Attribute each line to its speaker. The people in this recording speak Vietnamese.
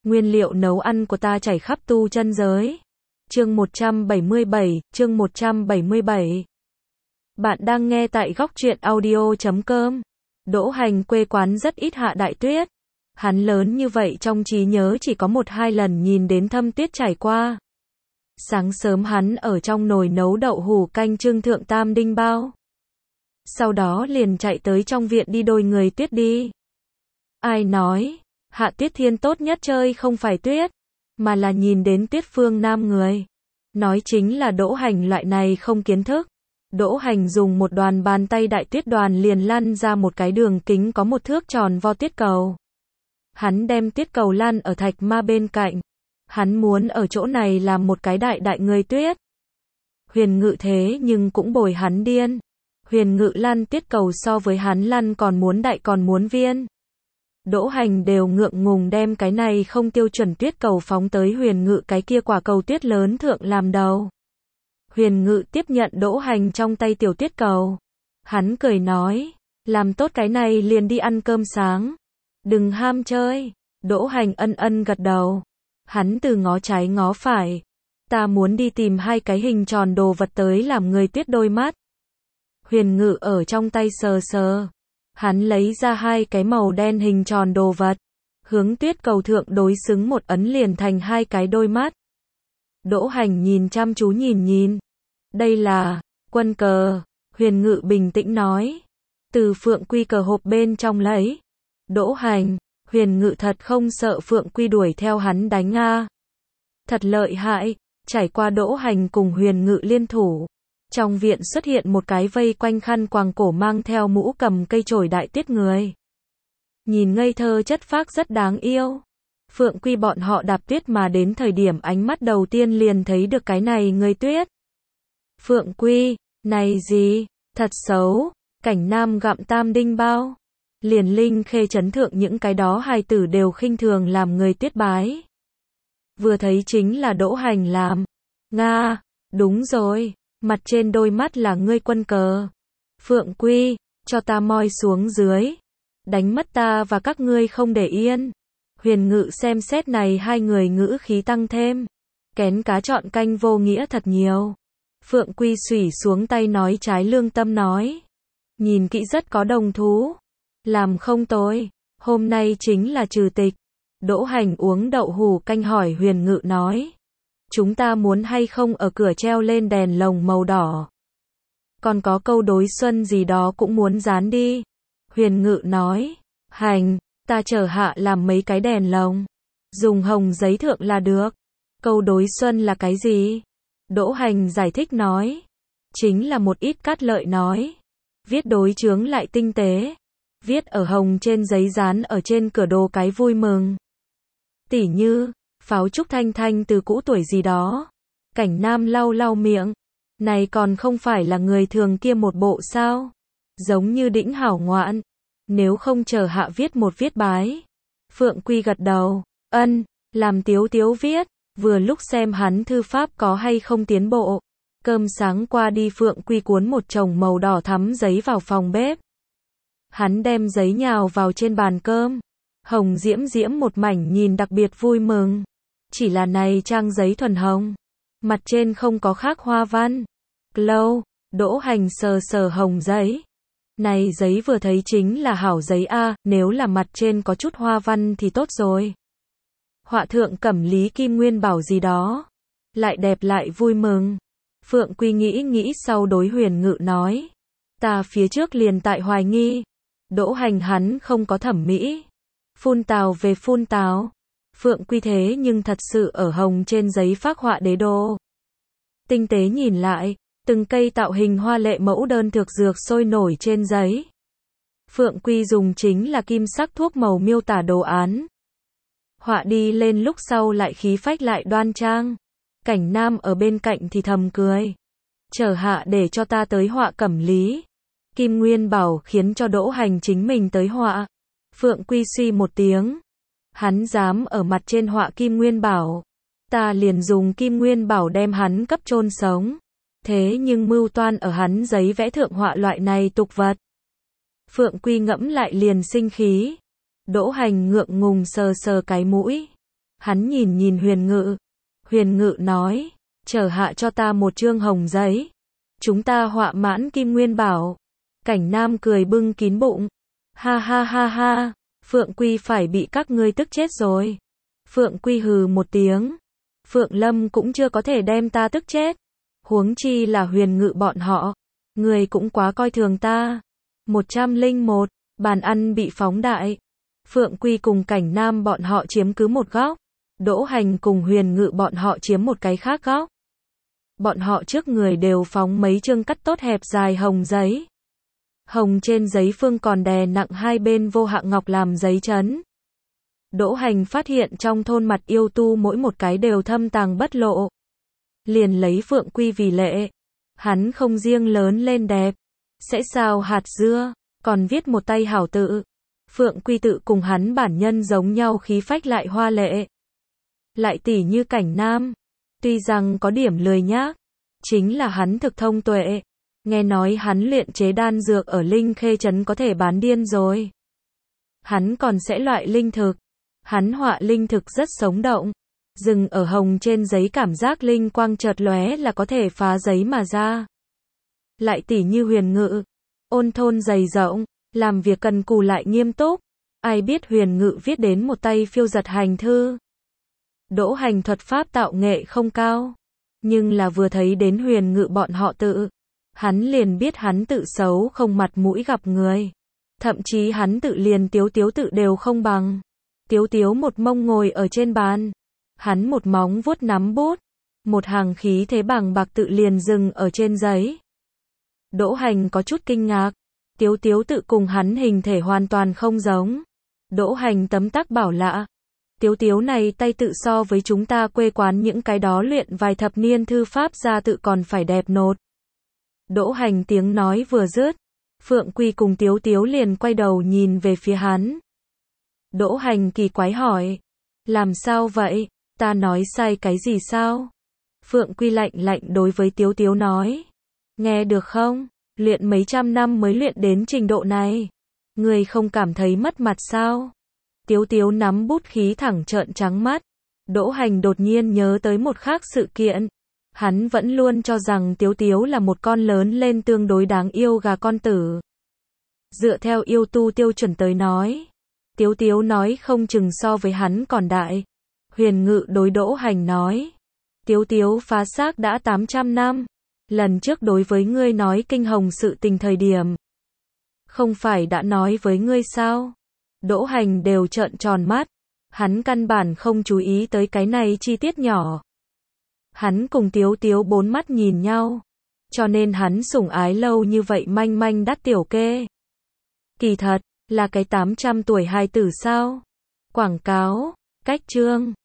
Speaker 1: Nguyên liệu nấu ăn của ta chảy khắp tu chân giới. Chương 177. Bạn đang nghe tại góc truyện audio.com. Đỗ Hành quê quán rất ít hạ đại tuyết. Hắn lớn như vậy trong trí nhớ chỉ có 1-2 lần nhìn đến thâm tuyết trải qua. Sáng sớm hắn ở trong nồi nấu đậu hủ canh trưng thượng tam đinh bao. Sau đó liền chạy tới trong viện đi đôi người tuyết đi. Ai nói, hạ tuyết thiên tốt nhất chơi không phải tuyết, mà là nhìn đến tuyết phương nam người. Nói chính là Đỗ Hành loại này không kiến thức. Đỗ Hành dùng một đoàn bàn tay đại tuyết đoàn liền lăn ra một cái đường kính có 1 thước tròn vo tuyết cầu. Hắn đem tuyết cầu lăn ở thạch ma bên cạnh. Hắn muốn ở chỗ này làm một cái đại đại người tuyết. Huyền Ngự thế nhưng cũng bồi hắn điên. Huyền Ngự lăn tuyết cầu so với hắn lăn còn muốn đại còn muốn viên. Đỗ Hành đều ngượng ngùng đem cái này không tiêu chuẩn tuyết cầu phóng tới Huyền Ngự cái kia quả cầu tuyết lớn thượng làm đầu. Huyền Ngự tiếp nhận Đỗ Hành trong tay tiểu tuyết cầu. Hắn cười nói, làm tốt cái này liền đi ăn cơm sáng. Đừng ham chơi. Đỗ Hành ân ân gật đầu. Hắn từ ngó trái ngó phải. Ta muốn đi tìm 2 cái hình tròn đồ vật tới làm người tuyết đôi mắt. Huyền Ngự ở trong tay sờ sờ. Hắn lấy ra 2 cái màu đen hình tròn đồ vật. Hướng tuyết cầu thượng đối xứng một ấn liền thành 2 cái đôi mắt. Đỗ Hành nhìn chăm chú nhìn. Đây là quân cờ. Huyền Ngự bình tĩnh nói. Từ Phượng Quy cờ hộp bên trong lấy. Đỗ Hành, Huyền Ngự thật không sợ Phượng Quy đuổi theo hắn đánh a. Thật lợi hại. Trải qua Đỗ Hành cùng Huyền Ngự liên thủ. Trong viện xuất hiện một cái vây quanh khăn quàng cổ mang theo mũ cầm cây chổi đại tuyết người. Nhìn ngây thơ chất phác rất đáng yêu. Phượng Quy bọn họ đạp tuyết mà đến thời điểm ánh mắt đầu tiên liền thấy được cái này người tuyết. Phượng Quy, này gì, thật xấu, cảnh nam gặm tam đinh bao. Liền Linh Khê trấn thượng những cái đó hài tử đều khinh thường làm người tuyết bái. Vừa thấy chính là Đỗ Hành làm. Nga, đúng rồi. Mặt trên đôi mắt là ngươi quân cờ. Phượng Quy, cho ta moi xuống dưới. Đánh mất ta và các ngươi không để yên. Huyền Ngự xem xét này 2 người ngữ khí tăng thêm. Kén cá chọn canh vô nghĩa thật nhiều. Phượng Quy xủy xuống tay nói trái lương tâm nói. Nhìn kỹ rất có đồng thú. Làm không tồi. Hôm nay chính là trừ tịch. Đỗ Hành uống đậu hủ canh hỏi Huyền Ngự nói. Chúng ta muốn hay không ở cửa treo lên đèn lồng màu đỏ. Còn có câu đối xuân gì đó cũng muốn dán đi. Huyền Ngự nói. Hành, ta chờ hạ làm mấy cái đèn lồng. Dùng hồng giấy thượng là được. Câu đối xuân là cái gì? Đỗ Hành giải thích nói. Chính là một ít cát lợi nói. Viết đối chướng lại tinh tế. Viết ở hồng trên giấy dán ở trên cửa đồ cái vui mừng. Tỉ như, pháo trúc thanh thanh từ cũ tuổi gì đó. Cảnh nam lau lau miệng. Này còn không phải là người thường kia một bộ sao? Giống như đĩnh hảo ngoạn. Nếu không chờ hạ viết một viết bái. Phượng Quy gật đầu. Ân, làm tiếu tiếu viết. Vừa lúc xem hắn thư pháp có hay không tiến bộ. Cơm sáng qua đi Phượng Quy cuốn một chồng màu đỏ thắm giấy vào phòng bếp. Hắn đem giấy nhào vào trên bàn cơm. Hồng diễm diễm một mảnh nhìn đặc biệt vui mừng. Chỉ là này trang giấy thuần hồng. Mặt trên không có khác hoa văn. Lâu, Đỗ Hành sờ sờ hồng giấy. Này giấy vừa thấy chính là hảo giấy a, nếu là mặt trên có chút hoa văn thì tốt rồi. Họa thượng cẩm lý kim nguyên bảo gì đó. Lại đẹp lại vui mừng. Phượng Quy nghĩ sau đối Huyền Ngự nói. Ta phía trước liền tại hoài nghi. Đỗ Hành hắn không có thẩm mỹ. Phun tào về phun tào. Phượng Quy thế nhưng thật sự ở hồng trên giấy phác họa đế đô. Tinh tế nhìn lại, từng cây tạo hình hoa lệ mẫu đơn thực dược sôi nổi trên giấy. Phượng Quy dùng chính là kim sắc thuốc màu miêu tả đồ án. Họa đi lên lúc sau lại khí phách lại đoan trang. Cảnh nam ở bên cạnh thì thầm cười. Chờ hạ để cho ta tới họa cẩm lý. Kim Nguyên bảo khiến cho Đỗ Hành chính mình tới họa. Phượng Quy suy một tiếng. Hắn dám ở mặt trên họa Kim Nguyên bảo. Ta liền dùng Kim Nguyên bảo đem hắn cấp chôn sống. Thế nhưng mưu toan ở hắn giấy vẽ thượng họa loại này tục vật. Phượng Quy ngẫm lại liền sinh khí. Đỗ Hành ngượng ngùng sờ sờ cái mũi. Hắn nhìn nhìn Huyền Ngự. Huyền Ngự nói, chờ hạ cho ta một chương hồng giấy. Chúng ta họa mãn Kim Nguyên Bảo. Cảnh Nam cười bưng kín bụng. Ha ha ha ha, Phượng Quy phải bị các ngươi tức chết rồi. Phượng Quy hừ một tiếng. Phượng Lâm cũng chưa có thể đem ta tức chết. Huống chi là Huyền Ngự bọn họ. Người cũng quá coi thường ta. 101, bàn ăn bị phóng đại. Phượng Quy cùng Cảnh Nam bọn họ chiếm cứ một góc. Đỗ Hành cùng Huyền Ngự bọn họ chiếm một cái khác góc. Bọn họ trước người đều phóng mấy chương cắt tốt hẹp dài hồng giấy. Hồng trên giấy phương còn đè nặng hai bên vô hạng ngọc làm giấy chấn. Đỗ Hành phát hiện trong thôn mặt yêu tu mỗi một cái đều thâm tàng bất lộ. Liền lấy Phượng Quy vì lệ. Hắn không riêng lớn lên đẹp, sẽ sao hạt dưa, còn viết một tay hảo tự. Phượng Quy tự cùng hắn bản nhân giống nhau, khí phách lại hoa lệ. Lại tỉ như Cảnh Nam, tuy rằng có điểm lười nhác, chính là hắn thực thông tuệ. Nghe nói hắn luyện chế đan dược ở Linh Khê trấn có thể bán điên rồi. Hắn còn sẽ loại linh thực. Hắn họa linh thực rất sống động. Dừng ở hồng trên giấy cảm giác linh quang chợt lóe là có thể phá giấy mà ra. Lại tỉ như Huyền Ngự, ôn thôn dày rộng, làm việc cần cù lại nghiêm túc. Ai biết Huyền Ngự viết đến một tay phiêu giật hành thư. Đỗ Hành thuật pháp tạo nghệ không cao, nhưng là vừa thấy đến Huyền Ngự bọn họ tự, hắn liền biết hắn tự xấu không mặt mũi gặp người. Thậm chí hắn tự liền Tiếu Tiếu tự đều không bằng. Tiếu Tiếu một mông ngồi ở trên bàn, hắn một móng vuốt nắm bút, một hàng khí thế bằng bạc tự liền dừng ở trên giấy. Đỗ Hành có chút kinh ngạc, Tiếu Tiếu tự cùng hắn hình thể hoàn toàn không giống. Đỗ Hành tấm tắc bảo lạ, Tiếu Tiếu này tay tự so với chúng ta quê quán những cái đó luyện vài thập niên thư pháp ra tự còn phải đẹp nột. Đỗ Hành tiếng nói vừa dứt, Phượng Quy cùng Tiếu Tiếu liền quay đầu nhìn về phía hắn. Đỗ Hành kỳ quái hỏi, làm sao vậy, ta nói sai cái gì sao? Phượng Quy lạnh lạnh đối với Tiếu Tiếu nói, nghe được không, luyện mấy trăm năm mới luyện đến trình độ này, người không cảm thấy mất mặt sao? Tiếu Tiếu nắm bút khí thẳng trợn trắng mắt. Đỗ Hành đột nhiên nhớ tới một khác sự kiện. Hắn vẫn luôn cho rằng Tiếu Tiếu là một con lớn lên tương đối đáng yêu gà con tử. Dựa theo yêu tu tiêu chuẩn tới nói, Tiếu Tiếu nói không chừng so với hắn còn đại. Huyền Ngự đối Đỗ Hành nói, Tiếu Tiếu phá xác đã 800 năm. Lần trước đối với ngươi nói kinh hồng sự tình thời điểm, không phải đã nói với ngươi sao? Đỗ Hành đều trợn tròn mắt. Hắn căn bản không chú ý tới cái này chi tiết nhỏ. Hắn cùng Tiếu Tiếu bốn mắt nhìn nhau. Cho nên hắn sủng ái lâu như vậy manh manh đắt tiểu kê. Kỳ thật, là cái 800 tuổi hài tử sao? Quảng cáo, cách chương.